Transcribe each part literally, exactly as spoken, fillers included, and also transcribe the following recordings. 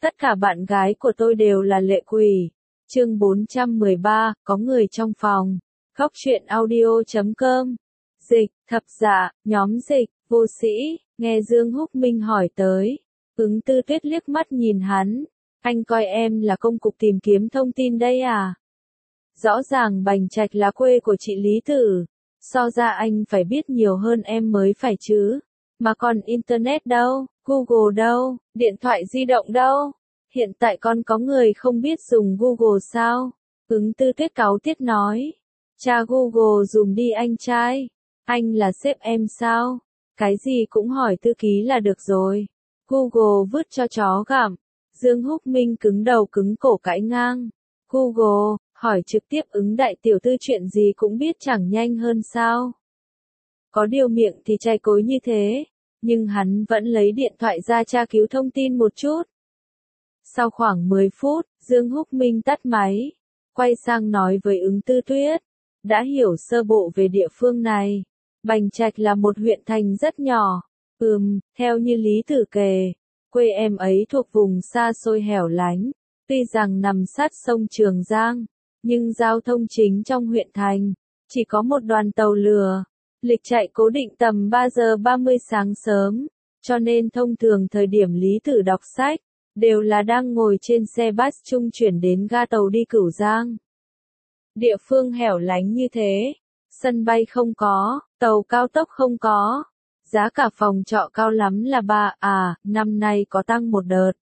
Tất cả bạn gái của tôi đều là lệ quỷ. Chương bốn trăm mười ba, có người trong phòng. Góc truyện audio chấm com. Dịch, thập dạ, nhóm dịch, vô sĩ, nghe Dương Húc Minh hỏi tới. Ứng Tư Tuyết liếc mắt nhìn hắn. Anh coi em là công cụ tìm kiếm thông tin đây à? Rõ ràng Bành Trạch là quê của chị Lý Tử. So ra anh phải biết nhiều hơn em mới phải chứ. Mà còn Internet đâu, Google đâu, điện thoại di động đâu. Hiện tại con có người không biết dùng Google sao? Ứng Tư Tuyết cáu tiết nói. Cha Google dùng đi anh trai. Anh là sếp em sao? Cái gì cũng hỏi thư ký là được rồi. Google vứt cho chó gặm. Dương Húc Minh cứng đầu cứng cổ cãi ngang. Google, hỏi trực tiếp Ứng đại tiểu thư chuyện gì cũng biết chẳng nhanh hơn sao? Có điều miệng thì chai cối như thế, nhưng hắn vẫn lấy điện thoại ra tra cứu thông tin một chút. Sau khoảng mười phút, Dương Húc Minh tắt máy, quay sang nói với Ứng Tư Tuyết, đã hiểu sơ bộ về địa phương này. Bành Trạch là một huyện thành rất nhỏ. Ừm, theo như Lý Tử kể, quê em ấy thuộc vùng xa xôi hẻo lánh, tuy rằng nằm sát sông Trường Giang, nhưng giao thông chính trong huyện thành, chỉ có một đoàn tàu lửa. Lịch chạy cố định tầm ba giờ ba mươi sáng sớm, cho nên thông thường thời điểm Lý Tử đọc sách, đều là đang ngồi trên xe bus trung chuyển đến ga tàu đi Cửu Giang. Địa phương hẻo lánh như thế, sân bay không có, tàu cao tốc không có, giá cả phòng trọ cao lắm là ba, à, năm nay có tăng một đợt.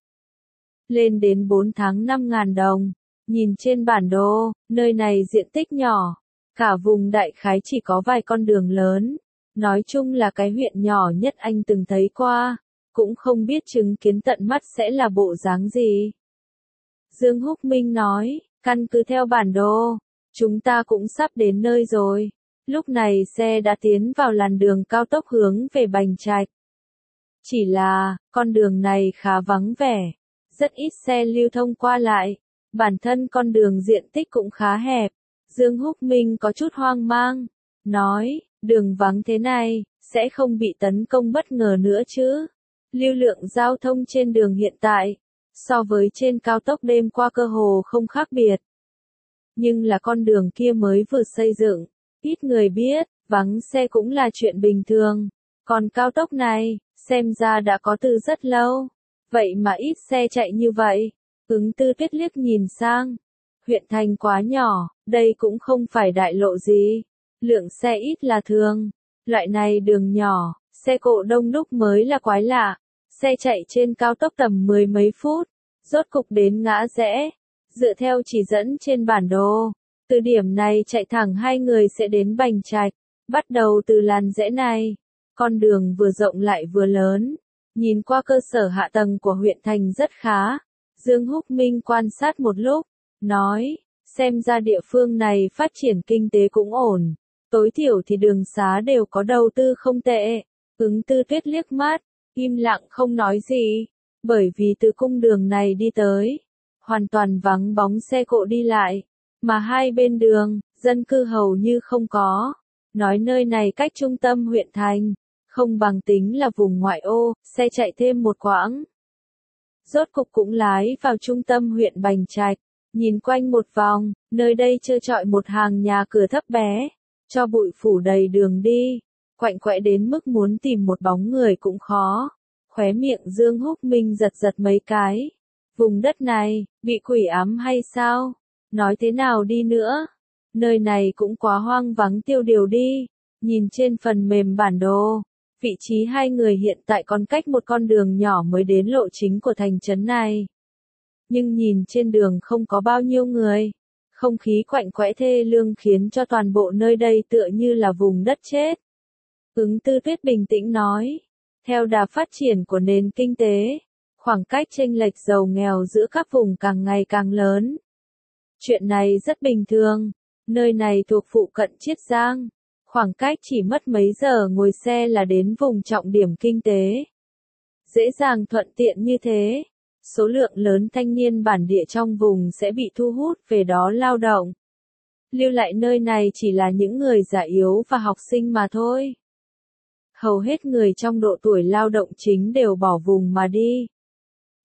Lên đến bốn tháng năm ngàn đồng, nhìn trên bản đồ, nơi này diện tích nhỏ. Cả vùng đại khái chỉ có vài con đường lớn, nói chung là cái huyện nhỏ nhất anh từng thấy qua, cũng không biết chứng kiến tận mắt sẽ là bộ dáng gì. Dương Húc Minh nói, căn cứ theo bản đồ, chúng ta cũng sắp đến nơi rồi. Lúc này xe đã tiến vào làn đường cao tốc hướng về Bành Trạch. Chỉ là, con đường này khá vắng vẻ, rất ít xe lưu thông qua lại, bản thân con đường diện tích cũng khá hẹp. Dương Húc Minh có chút hoang mang, nói, đường vắng thế này, sẽ không bị tấn công bất ngờ nữa chứ. Lưu lượng giao thông trên đường hiện tại, so với trên cao tốc đêm qua cơ hồ không khác biệt. Nhưng là con đường kia mới vừa xây dựng, ít người biết, vắng xe cũng là chuyện bình thường. Còn cao tốc này, xem ra đã có từ rất lâu, vậy mà ít xe chạy như vậy. Ứng Tư Tuyết liếc nhìn sang. Huyện thành quá nhỏ, đây cũng không phải đại lộ gì. Lượng xe ít là thường. Loại này đường nhỏ, xe cộ đông đúc mới là quái lạ. Xe chạy trên cao tốc tầm mười mấy phút, rốt cục đến ngã rẽ. Dựa theo chỉ dẫn trên bản đồ, từ điểm này chạy thẳng hai người sẽ đến Bành Trạch. Bắt đầu từ làn rẽ này, con đường vừa rộng lại vừa lớn. Nhìn qua cơ sở hạ tầng của huyện thành rất khá. Dương Húc Minh quan sát một lúc, nói, xem ra địa phương này phát triển kinh tế cũng ổn, tối thiểu thì đường xá đều có đầu tư không tệ. Ứng Tư Tuyết liếc mắt, im lặng không nói gì, bởi vì từ cung đường này đi tới, hoàn toàn vắng bóng xe cộ đi lại, mà hai bên đường, dân cư hầu như không có. Nói nơi này cách trung tâm huyện thành, không bằng tính là vùng ngoại ô, xe chạy thêm một quãng. Rốt cục cũng lái vào trung tâm huyện Bành Trạch. Nhìn quanh một vòng, nơi đây trơ trọi một hàng nhà cửa thấp bé, cho bụi phủ đầy đường đi, quạnh quẽ đến mức muốn tìm một bóng người cũng khó. Khóe miệng Dương Húc Minh giật giật mấy cái. Vùng đất này, bị quỷ ám hay sao? Nói thế nào đi nữa? Nơi này cũng quá hoang vắng tiêu điều đi. Nhìn trên phần mềm bản đồ, vị trí hai người hiện tại còn cách một con đường nhỏ mới đến lộ chính của thành trấn này. Nhưng nhìn trên đường không có bao nhiêu người, không khí quạnh quẽ thê lương khiến cho toàn bộ nơi đây tựa như là vùng đất chết. Ứng Tư Tuyết bình tĩnh nói, theo đà phát triển của nền kinh tế, khoảng cách chênh lệch giàu nghèo giữa các vùng càng ngày càng lớn. Chuyện này rất bình thường, nơi này thuộc phụ cận Chiết Giang, khoảng cách chỉ mất mấy giờ ngồi xe là đến vùng trọng điểm kinh tế. Dễ dàng thuận tiện như thế. Số lượng lớn thanh niên bản địa trong vùng sẽ bị thu hút về đó lao động. Lưu lại nơi này chỉ là những người già yếu và học sinh mà thôi. Hầu hết người trong độ tuổi lao động chính đều bỏ vùng mà đi.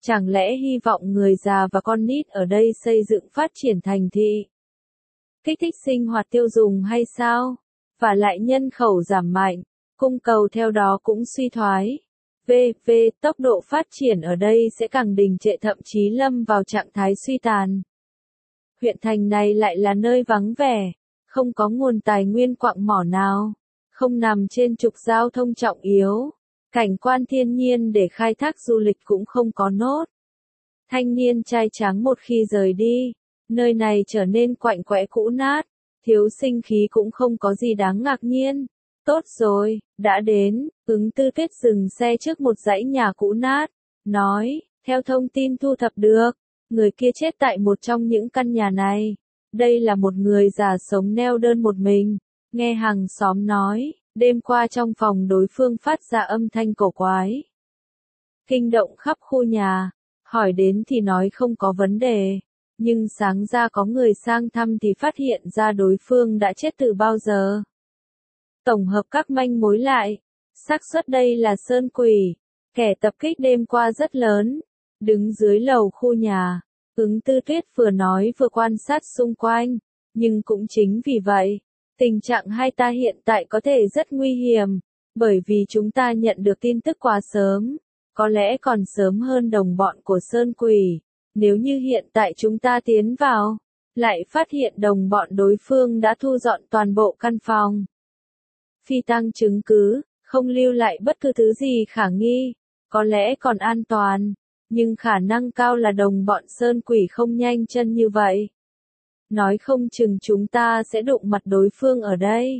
Chẳng lẽ hy vọng người già và con nít ở đây xây dựng phát triển thành thị, kích thích sinh hoạt tiêu dùng hay sao? Và lại nhân khẩu giảm mạnh, cung cầu theo đó cũng suy thoái. vê vê Tốc độ phát triển ở đây sẽ càng đình trệ, thậm chí lâm vào trạng thái suy tàn. Huyện thành này lại là nơi vắng vẻ, không có nguồn tài nguyên quặng mỏ nào, không nằm trên trục giao thông trọng yếu, cảnh quan thiên nhiên để khai thác du lịch cũng không có nốt. Thanh niên trai tráng một khi rời đi, nơi này trở nên quạnh quẽ cũ nát, thiếu sinh khí cũng không có gì đáng ngạc nhiên. Tốt rồi, đã đến, Ứng Tư Tuyết dừng xe trước một dãy nhà cũ nát, nói, theo thông tin thu thập được, người kia chết tại một trong những căn nhà này. Đây là một người già sống neo đơn một mình, nghe hàng xóm nói, đêm qua trong phòng đối phương phát ra âm thanh cổ quái. Kinh động khắp khu nhà, hỏi đến thì nói không có vấn đề, nhưng sáng ra có người sang thăm thì phát hiện ra đối phương đã chết từ bao giờ. Tổng hợp các manh mối lại, xác suất đây là sơn quỷ, kẻ tập kích đêm qua rất lớn. Đứng dưới lầu khu nhà, Ứng Tư Tuyết vừa nói vừa quan sát xung quanh, nhưng cũng chính vì vậy, tình trạng hai ta hiện tại có thể rất nguy hiểm, bởi vì chúng ta nhận được tin tức quá sớm, có lẽ còn sớm hơn đồng bọn của sơn quỷ. Nếu như hiện tại chúng ta tiến vào, lại phát hiện đồng bọn đối phương đã thu dọn toàn bộ căn phòng, phi tang chứng cứ, không lưu lại bất cứ thứ gì khả nghi, có lẽ còn an toàn, nhưng khả năng cao là đồng bọn sơn quỷ không nhanh chân như vậy. Nói không chừng chúng ta sẽ đụng mặt đối phương ở đây.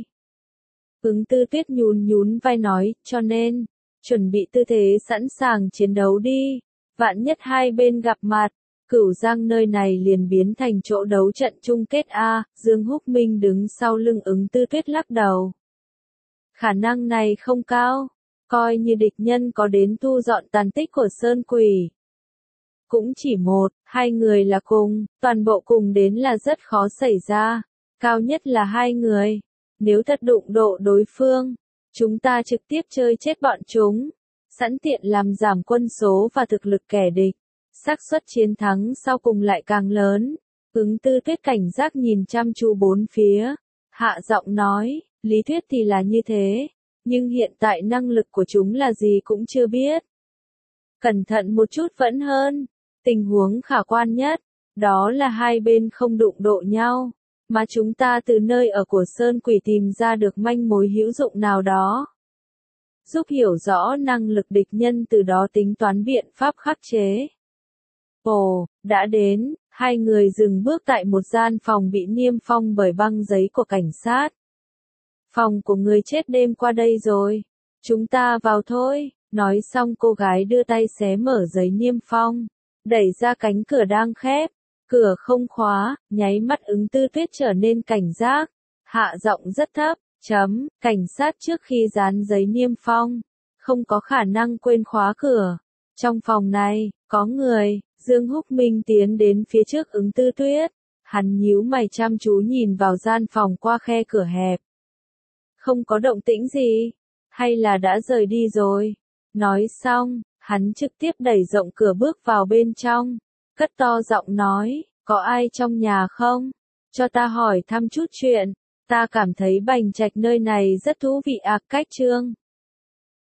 Ứng Tư Tuyết nhún nhún vai nói, cho nên, chuẩn bị tư thế sẵn sàng chiến đấu đi, vạn nhất hai bên gặp mặt, Cửu Giang nơi này liền biến thành chỗ đấu trận chung kết a. Dương Húc Minh đứng sau lưng Ứng Tư Tuyết lắc đầu. Khả năng này không cao, coi như địch nhân có đến thu dọn tàn tích của sơn quỷ. Cũng chỉ một, hai người là cùng, toàn bộ cùng đến là rất khó xảy ra, cao nhất là hai người. Nếu thật đụng độ đối phương, chúng ta trực tiếp chơi chết bọn chúng, sẵn tiện làm giảm quân số và thực lực kẻ địch, xác suất chiến thắng sau cùng lại càng lớn. Ứng Tư Tuyết cảnh giác nhìn chăm chú bốn phía, hạ giọng nói, lý thuyết thì là như thế, nhưng hiện tại năng lực của chúng là gì cũng chưa biết. Cẩn thận một chút vẫn hơn, tình huống khả quan nhất, đó là hai bên không đụng độ nhau, mà chúng ta từ nơi ở của sơn quỷ tìm ra được manh mối hữu dụng nào đó, giúp hiểu rõ năng lực địch nhân, từ đó tính toán biện pháp khắc chế. Ồ, đã đến, hai người dừng bước tại một gian phòng bị niêm phong bởi băng giấy của cảnh sát. Phòng của người chết đêm qua đây rồi, chúng ta vào thôi. Nói xong cô gái đưa tay xé mở giấy niêm phong, đẩy ra cánh cửa đang khép, cửa không khóa, nháy mắt Ứng Tư Tuyết trở nên cảnh giác, hạ giọng rất thấp, chấm, cảnh sát trước khi dán giấy niêm phong, không có khả năng quên khóa cửa. Trong phòng này, có người. Dương Húc Minh tiến đến phía trước Ứng Tư Tuyết, hắn nhíu mày chăm chú nhìn vào gian phòng qua khe cửa hẹp. Không có động tĩnh gì, hay là đã rời đi rồi? Nói xong, hắn trực tiếp đẩy rộng cửa bước vào bên trong, cất to giọng nói, có ai trong nhà không? Cho ta hỏi thăm chút chuyện, ta cảm thấy Bành Trạch nơi này rất thú vị à. Cách chương